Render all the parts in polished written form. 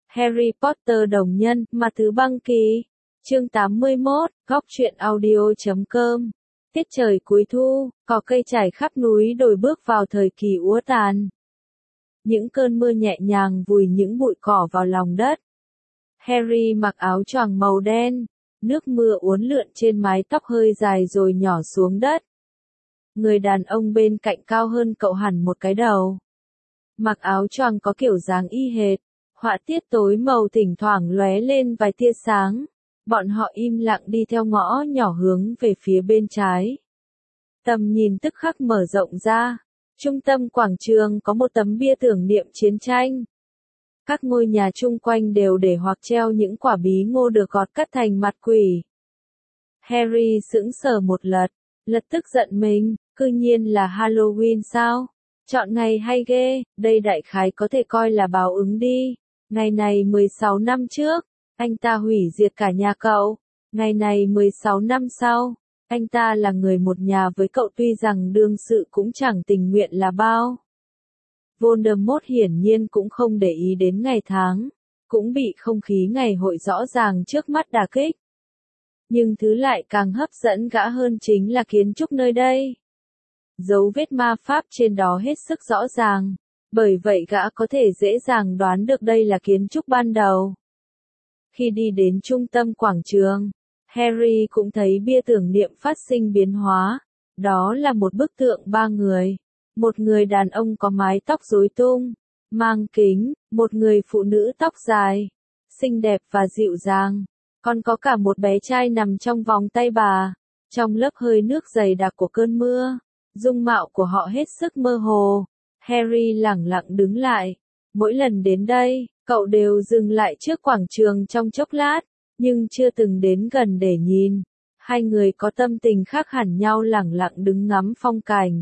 Harry Potter đồng nhân, Ma Thứ Băng Kỳ. Chương 81, Góc truyện audio.com. Tiết trời cuối thu, cỏ cây trải khắp núi đồi bước vào thời kỳ úa tàn. Những cơn mưa nhẹ nhàng vùi những bụi cỏ vào lòng đất. Harry mặc áo choàng màu đen, nước mưa uốn lượn trên mái tóc hơi dài rồi nhỏ xuống đất. Người đàn ông bên cạnh cao hơn cậu hẳn một cái đầu. Mặc áo choàng có kiểu dáng y hệt, họa tiết tối màu thỉnh thoảng lóe lên vài tia sáng. Bọn họ im lặng đi theo ngõ nhỏ hướng về phía bên trái. Tầm nhìn tức khắc mở rộng ra. Trung tâm quảng trường có một tấm bia tưởng niệm chiến tranh. Các ngôi nhà chung quanh đều để hoặc treo những quả bí ngô được gọt cắt thành mặt quỷ. Harry sững sờ một lật tức giận mình, cư nhiên là Halloween sao? Chọn ngày hay ghê, đây đại khái có thể coi là báo ứng đi. Ngày này 16 năm trước, anh ta hủy diệt cả nhà cậu. Ngày này 16 năm sau, anh ta là người một nhà với cậu tuy rằng đương sự cũng chẳng tình nguyện là bao. Voldemort hiển nhiên cũng không để ý đến ngày tháng, cũng bị không khí ngày hội rõ ràng trước mắt đả kích. Nhưng thứ lại càng hấp dẫn gã hơn chính là kiến trúc nơi đây. Dấu vết ma pháp trên đó hết sức rõ ràng, bởi vậy gã có thể dễ dàng đoán được đây là kiến trúc ban đầu. Khi đi đến trung tâm quảng trường, Harry cũng thấy bia tưởng niệm phát sinh biến hóa. Đó là một bức tượng ba người. Một người đàn ông có mái tóc rối tung, mang kính, một người phụ nữ tóc dài, xinh đẹp và dịu dàng. Còn có cả một bé trai nằm trong vòng tay bà, trong lớp hơi nước dày đặc của cơn mưa. Dung mạo của họ hết sức mơ hồ. Harry lẳng lặng đứng lại. Mỗi lần đến đây, cậu đều dừng lại trước quảng trường trong chốc lát, nhưng chưa từng đến gần để nhìn. Hai người có tâm tình khác hẳn nhau lẳng lặng đứng ngắm phong cảnh.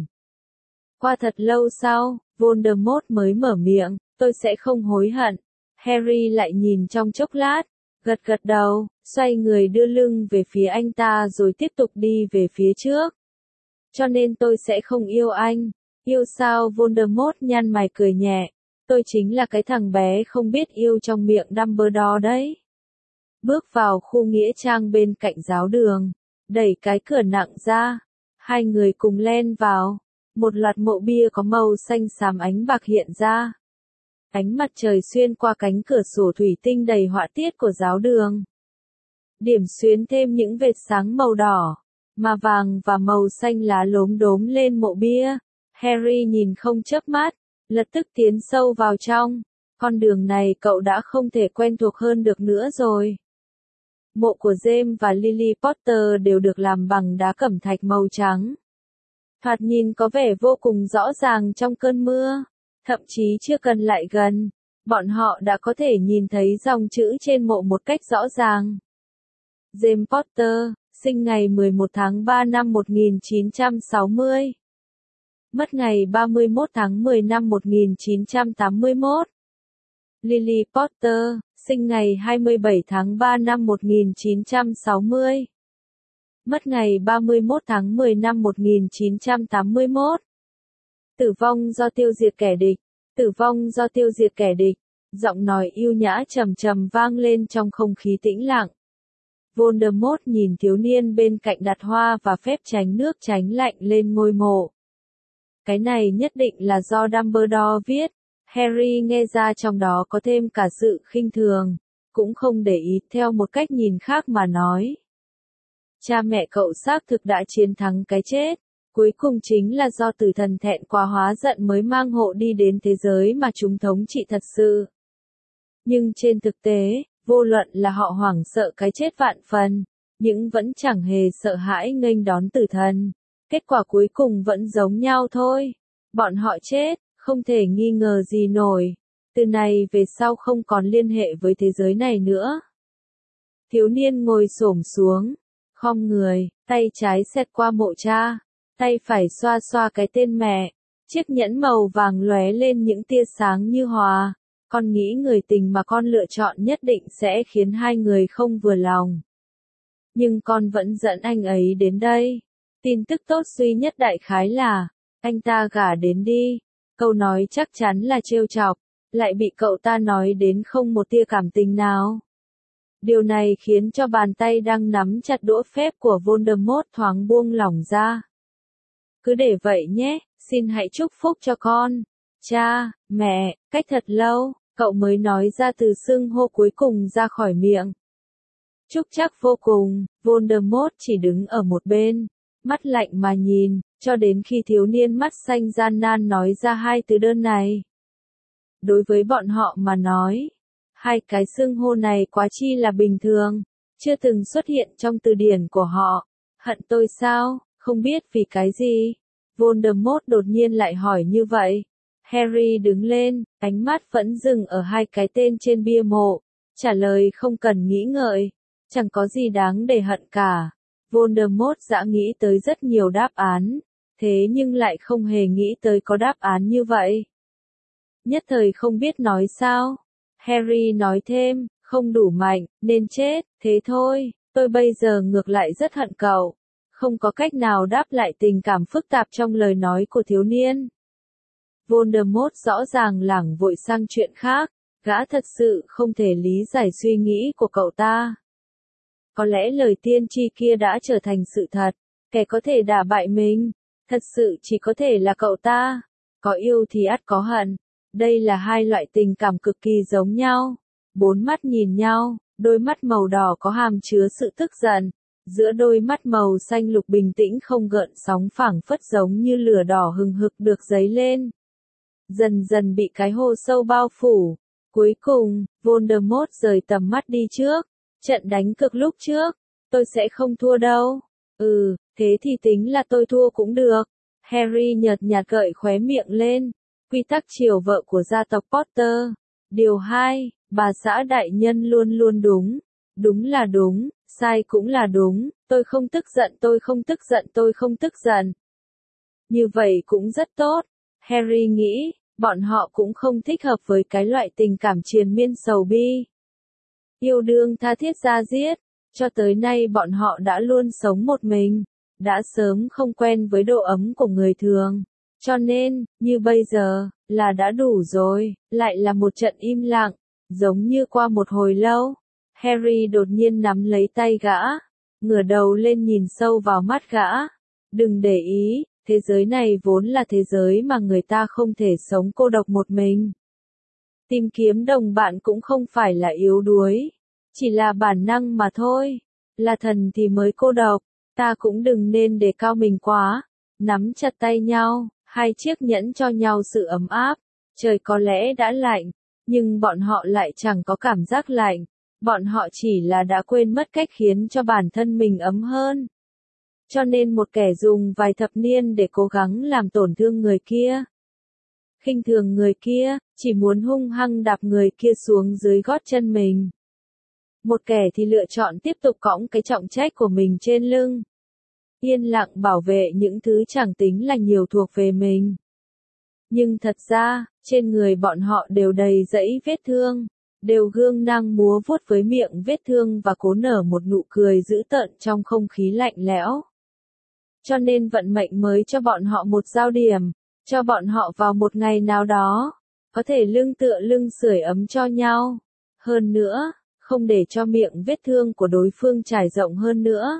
Qua thật lâu sau, Voldemort mới mở miệng, tôi sẽ không hối hận. Harry lại nhìn trong chốc lát, gật gật đầu, xoay người đưa lưng về phía anh ta rồi tiếp tục đi về phía trước. Cho nên tôi sẽ không yêu anh. Yêu sao? Voldemort nhăn mày cười nhẹ. Tôi chính là cái thằng bé không biết yêu trong miệng Dumbledore đấy. Bước vào khu nghĩa trang bên cạnh giáo đường, đẩy cái cửa nặng ra. Hai người cùng len vào. Một loạt mộ bia có màu xanh xám ánh bạc hiện ra. Ánh mặt trời xuyên qua cánh cửa sổ thủy tinh đầy họa tiết của giáo đường. Điểm xuyến thêm những vệt sáng màu đỏ, mà vàng và màu xanh lá lốm đốm lên mộ bia. Harry nhìn không chớp mắt, lập tức tiến sâu vào trong. Con đường này cậu đã không thể quen thuộc hơn được nữa rồi. Mộ của James và Lily Potter đều được làm bằng đá cẩm thạch màu trắng. Thoạt nhìn có vẻ vô cùng rõ ràng trong cơn mưa. Thậm chí chưa cần lại gần, bọn họ đã có thể nhìn thấy dòng chữ trên mộ một cách rõ ràng. James Potter, sinh ngày 11 tháng 3 năm 1960. Mất ngày 31 tháng 10 năm 1981. Lily Potter, sinh ngày 27 tháng 3 năm 1960. Mất ngày 31 tháng 10 năm 1981. Tử vong do tiêu diệt kẻ địch. Tử vong do tiêu diệt kẻ địch. Giọng nói yêu nhã trầm trầm vang lên trong không khí tĩnh lặng. Voldemort nhìn thiếu niên bên cạnh đặt hoa và phép tránh nước tránh lạnh lên ngôi mộ. Cái này nhất định là do Dumbledore viết. Harry nghe ra trong đó có thêm cả sự khinh thường, cũng không để ý, theo một cách nhìn khác mà nói. Cha mẹ cậu xác thực đã chiến thắng cái chết, cuối cùng chính là do tử thần thẹn quá hóa giận mới mang hộ đi đến thế giới mà chúng thống trị thật sự. Nhưng trên thực tế, vô luận là họ hoảng sợ cái chết vạn phần, nhưng vẫn chẳng hề sợ hãi nghênh đón tử thần. Kết quả cuối cùng vẫn giống nhau thôi. Bọn họ chết, không thể nghi ngờ gì nổi. Từ này về sau không còn liên hệ với thế giới này nữa. Thiếu niên ngồi xổm xuống, khom người, tay trái xẹt qua mộ cha, tay phải xoa xoa cái tên mẹ. Chiếc nhẫn màu vàng lóe lên những tia sáng như hòa. Con nghĩ người tình mà con lựa chọn nhất định sẽ khiến hai người không vừa lòng. Nhưng con vẫn dẫn anh ấy đến đây. Tin tức tốt duy nhất đại khái là, anh ta gả đến đi. Câu nói chắc chắn là trêu chọc, lại bị cậu ta nói đến không một tia cảm tình nào. Điều này khiến cho bàn tay đang nắm chặt đũa phép của Voldemort thoáng buông lỏng ra. Cứ để vậy nhé, xin hãy chúc phúc cho con. Cha, mẹ, cách thật lâu, cậu mới nói ra từ xưng hô cuối cùng ra khỏi miệng. Chúc chắc vô cùng, Voldemort chỉ đứng ở một bên, mắt lạnh mà nhìn, cho đến khi thiếu niên mắt xanh gian nan nói ra hai từ đơn này. Đối với bọn họ mà nói, hai cái xưng hô này quá chi là bình thường, chưa từng xuất hiện trong từ điển của họ. Hận tôi sao, không biết vì cái gì? Voldemort đột nhiên lại hỏi như vậy. Harry đứng lên, ánh mắt vẫn dừng ở hai cái tên trên bia mộ, trả lời không cần nghĩ ngợi, chẳng có gì đáng để hận cả. Voldemort đã nghĩ tới rất nhiều đáp án, thế nhưng lại không hề nghĩ tới có đáp án như vậy. Nhất thời không biết nói sao. Harry nói thêm, không đủ mạnh, nên chết, thế thôi, tôi bây giờ ngược lại rất hận cậu. Không có cách nào đáp lại tình cảm phức tạp trong lời nói của thiếu niên. Voldemort rõ ràng lảng vội sang chuyện khác, gã thật sự không thể lý giải suy nghĩ của cậu ta. Có lẽ lời tiên tri kia đã trở thành sự thật, kẻ có thể đả bại mình, thật sự chỉ có thể là cậu ta. Có yêu thì ắt có hận, đây là hai loại tình cảm cực kỳ giống nhau. Bốn mắt nhìn nhau, đôi mắt màu đỏ có hàm chứa sự tức giận, giữa đôi mắt màu xanh lục bình tĩnh không gợn sóng phảng phất giống như lửa đỏ hừng hực được dấy lên. Dần dần bị cái hô sâu bao phủ. Cuối cùng, Voldemort rời tầm mắt đi trước. Trận đánh cực lúc trước, tôi sẽ không thua đâu. Thế thì tính là tôi thua cũng được. Harry nhợt nhạt gợi khóe miệng lên. Quy tắc chiều vợ của gia tộc Potter. Điều 2, bà xã đại nhân luôn luôn đúng. Đúng là đúng, sai cũng là đúng. Tôi không tức giận, tôi không tức giận, tôi không tức giận. Như vậy cũng rất tốt. Harry nghĩ, bọn họ cũng không thích hợp với cái loại tình cảm triền miên sầu bi. Yêu đương tha thiết da diết, cho tới nay bọn họ đã luôn sống một mình, đã sớm không quen với độ ấm của người thường. Cho nên, như bây giờ, là đã đủ rồi, lại là một trận im lặng, giống như qua một hồi lâu. Harry đột nhiên nắm lấy tay gã, ngửa đầu lên nhìn sâu vào mắt gã. Đừng để ý, thế giới này vốn là thế giới mà người ta không thể sống cô độc một mình. Tìm kiếm đồng bạn cũng không phải là yếu đuối, chỉ là bản năng mà thôi. Là thần thì mới cô độc, ta cũng đừng nên để cao mình quá. Nắm chặt tay nhau, hai chiếc nhẫn cho nhau sự ấm áp. Trời có lẽ đã lạnh, nhưng bọn họ lại chẳng có cảm giác lạnh. Bọn họ chỉ là đã quên mất cách khiến cho bản thân mình ấm hơn. Cho nên một kẻ dùng vài thập niên để cố gắng làm tổn thương người kia, khinh thường người kia, chỉ muốn hung hăng đạp người kia xuống dưới gót chân mình. Một kẻ thì lựa chọn tiếp tục cõng cái trọng trách của mình trên lưng. Yên lặng bảo vệ những thứ chẳng tính là nhiều thuộc về mình. Nhưng thật ra, trên người bọn họ đều đầy dẫy vết thương, đều gương năng múa vuốt với miệng vết thương và cố nở một nụ cười dữ tợn trong không khí lạnh lẽo. Cho nên vận mệnh mới cho bọn họ một giao điểm, cho bọn họ vào một ngày nào đó, có thể lưng tựa lưng sưởi ấm cho nhau. Hơn nữa, không để cho miệng vết thương của đối phương trải rộng hơn nữa.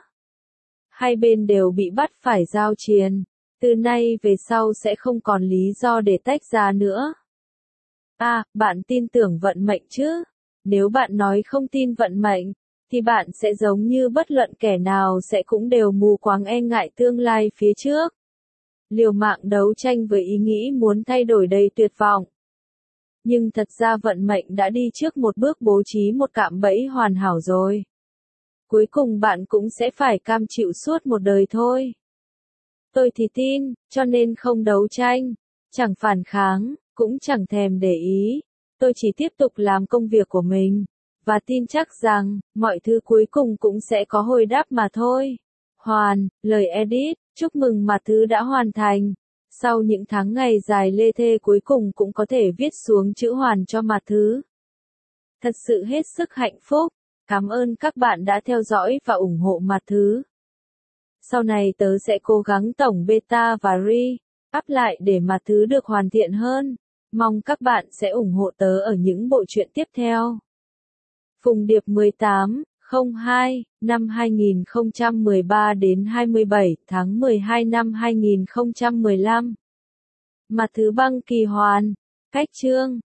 Hai bên đều bị bắt phải giao chiến, từ nay về sau sẽ không còn lý do để tách ra nữa. Bạn tin tưởng vận mệnh chứ? Nếu bạn nói không tin vận mệnh, thì bạn sẽ giống như bất luận kẻ nào sẽ cũng đều mù quáng e ngại tương lai phía trước. Liều mạng đấu tranh với ý nghĩ muốn thay đổi đầy tuyệt vọng. Nhưng thật ra vận mệnh đã đi trước một bước bố trí một cạm bẫy hoàn hảo rồi. Cuối cùng bạn cũng sẽ phải cam chịu suốt một đời thôi. Tôi thì tin, cho nên không đấu tranh, chẳng phản kháng, cũng chẳng thèm để ý. Tôi chỉ tiếp tục làm công việc của mình, và tin chắc rằng, mọi thứ cuối cùng cũng sẽ có hồi đáp mà thôi. Lời edit, chúc mừng mà thứ đã hoàn thành. Sau những tháng ngày dài lê thê cuối cùng cũng có thể viết xuống chữ hoàn cho mặt thứ. Thật sự hết sức hạnh phúc. Cảm ơn các bạn đã theo dõi và ủng hộ mặt thứ. Sau này tớ sẽ cố gắng tổng beta và re up lại để mặt thứ được hoàn thiện hơn. Mong các bạn sẽ ủng hộ tớ ở những bộ truyện tiếp theo. Phùng Điệp 18, 02, năm 2013 đến 27 tháng 12 năm 2015. Mà thứ băng kỳ hoàn. Cách chương